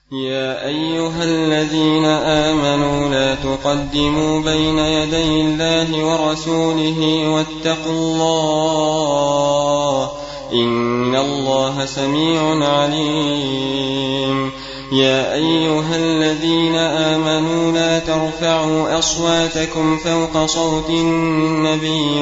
يا أيها الذين آمنوا لا تقدموا بين يدي الله ورسوله واتقوا الله إن الله سميع عليم. يا أيها الذين آمنوا لا ترفعوا أصواتكم فوق صوت النبي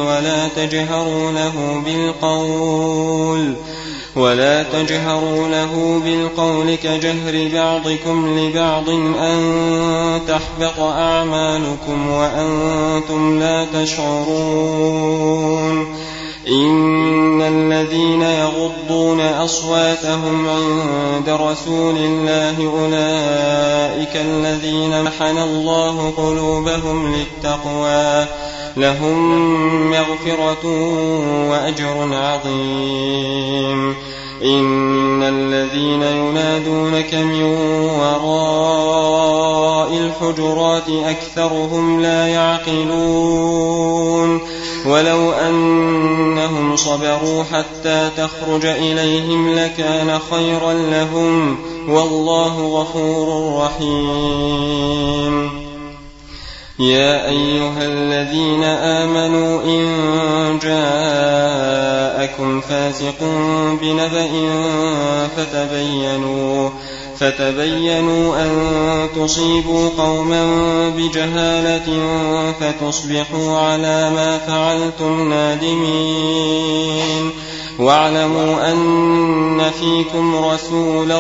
ولا تجهروا له بالقول كجهر بعضكم لبعض أن تحبط أعمالكم وأنتم لا تشعرون. إن الذين يغضون أصواتهم عند رسول الله أولئك الذين محن الله قلوبهم للتقوى لهم مغفرة وأجر عظيم. إن الذين ينادونك من وراء الحجرات أكثرهم لا يعقلون ولو أنهم صبروا حتى تخرج إليهم لكان خيرا لهم والله غفور رحيم. يا أيها الذين آمنوا إن جاءكم فاسق بنبأ فتبينوا أن تصيبوا قوما بجهالة فتصبحوا على ما فعلتم نادمين. واعلموا أن فيكم رسول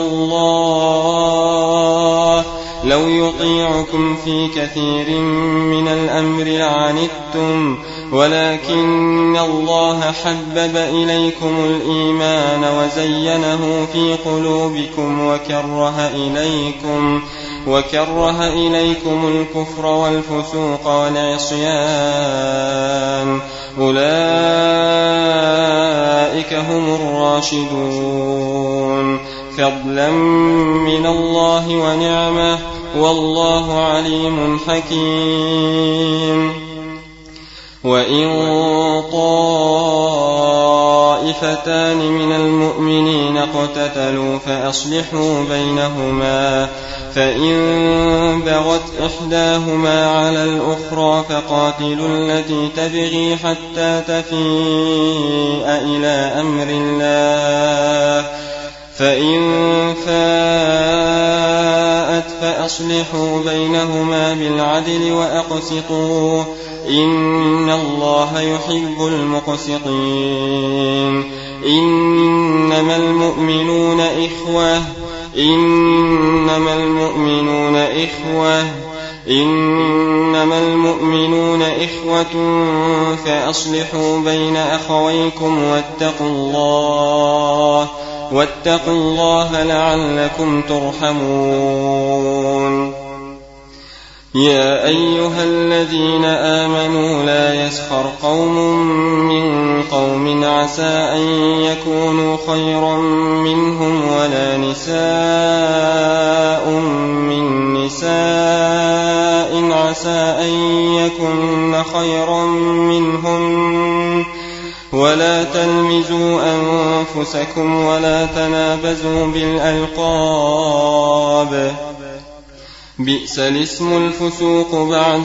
الله لو يطيعكم في كثير من الأمر لعنتم ولكن الله حبب إليكم الإيمان وزينه في قلوبكم وكره إليكم الكفر والفسوق والعصيان أولئك هم الراشدون فضلا من الله ونعمه والله عليم حكيم. وإن طائفتان من المؤمنين اقتتلوا فأصلحوا بينهما فإن بغت إحداهما على الأخرى فقاتلوا التي تبغي حتى تفيء إلى أمر الله فإن فاءت فأصلحوا بينهما بالعدل وأقسطوا إن الله يحب المقسطين. إنما المؤمنون إخوة فأصلحوا بين أخويكم واتقوا الله لعلكم ترحمون. يا أيها الذين آمنوا لا يسخر قوم من قوم عسى أن يكونوا خيرا منهم ولا نساء من نساء عسى أن يكن خيرا منهم ولا تلمزوا أنفسكم ولا تنابزوا بالألقاب بئس الاسم الفسوق بعد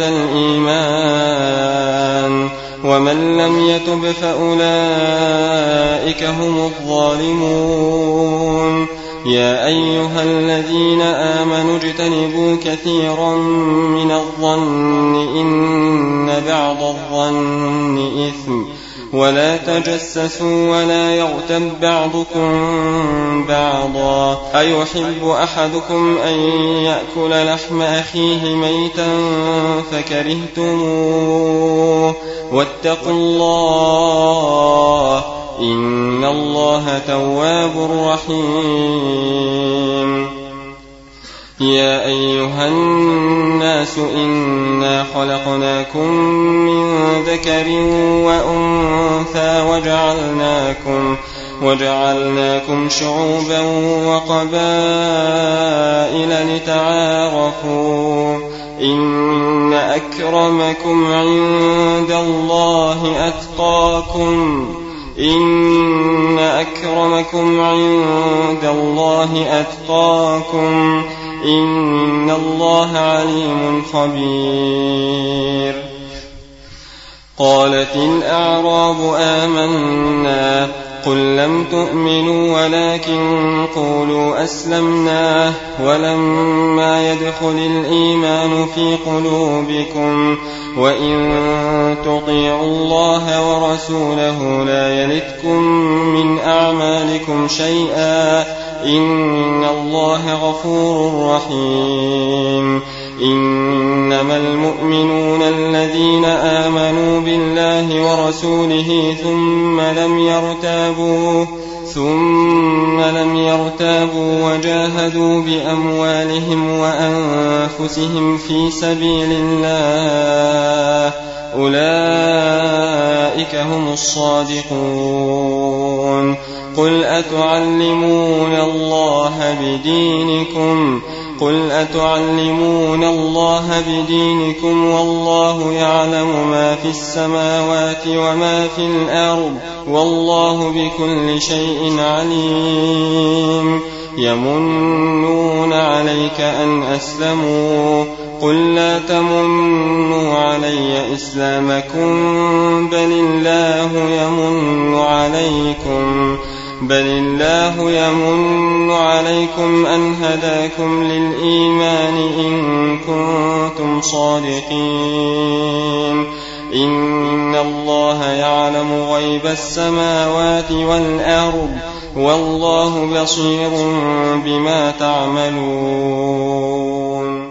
الإيمان ومن لم يتب فأولئك هم الظالمون. يا أيها الذين آمنوا اجتنبوا كثيرا من الظن إن بعض الظن إثم ولا تجسسوا ولا يغتب بعضكم بعضا أيحب أحدكم أن يأكل لحم أخيه ميتا فكرهتموه واتقوا الله إن الله تواب رحيم. يا أيها الناس إنا خلقناكم من ذكر وأنثى وجعلناكم شعوبا وقبائل لتعارفوا إن أكرمكم عند الله أتقاكم إن الله عليم خبير. قالت الأعراب آمنا قل لم تؤمنوا ولكن قولوا أسلمنا ولما يدخل الإيمان في قلوبكم وإن تطيعوا الله ورسوله لا يلتكم من أعمالكم شيئا إن الله غفور رحيم. إنما المؤمنون الذين آمنوا بالله ورسوله ثم لم يرتابوا وجاهدوا بأموالهم وأنفسهم في سبيل الله أولئك هم الصادقون. قل أتعلمون الله بدينكم والله يعلم ما في السماوات وما في الأرض والله بكل شيء عليم. يمنون عليك أن أسلموا قل لا تمنوا علي إسلامكم بل الله يمن عليكم أن هداكم للإيمان إن كنتم صادقين. إن الله يعلم غيب السماوات والأرض والله بصير بما تعملون.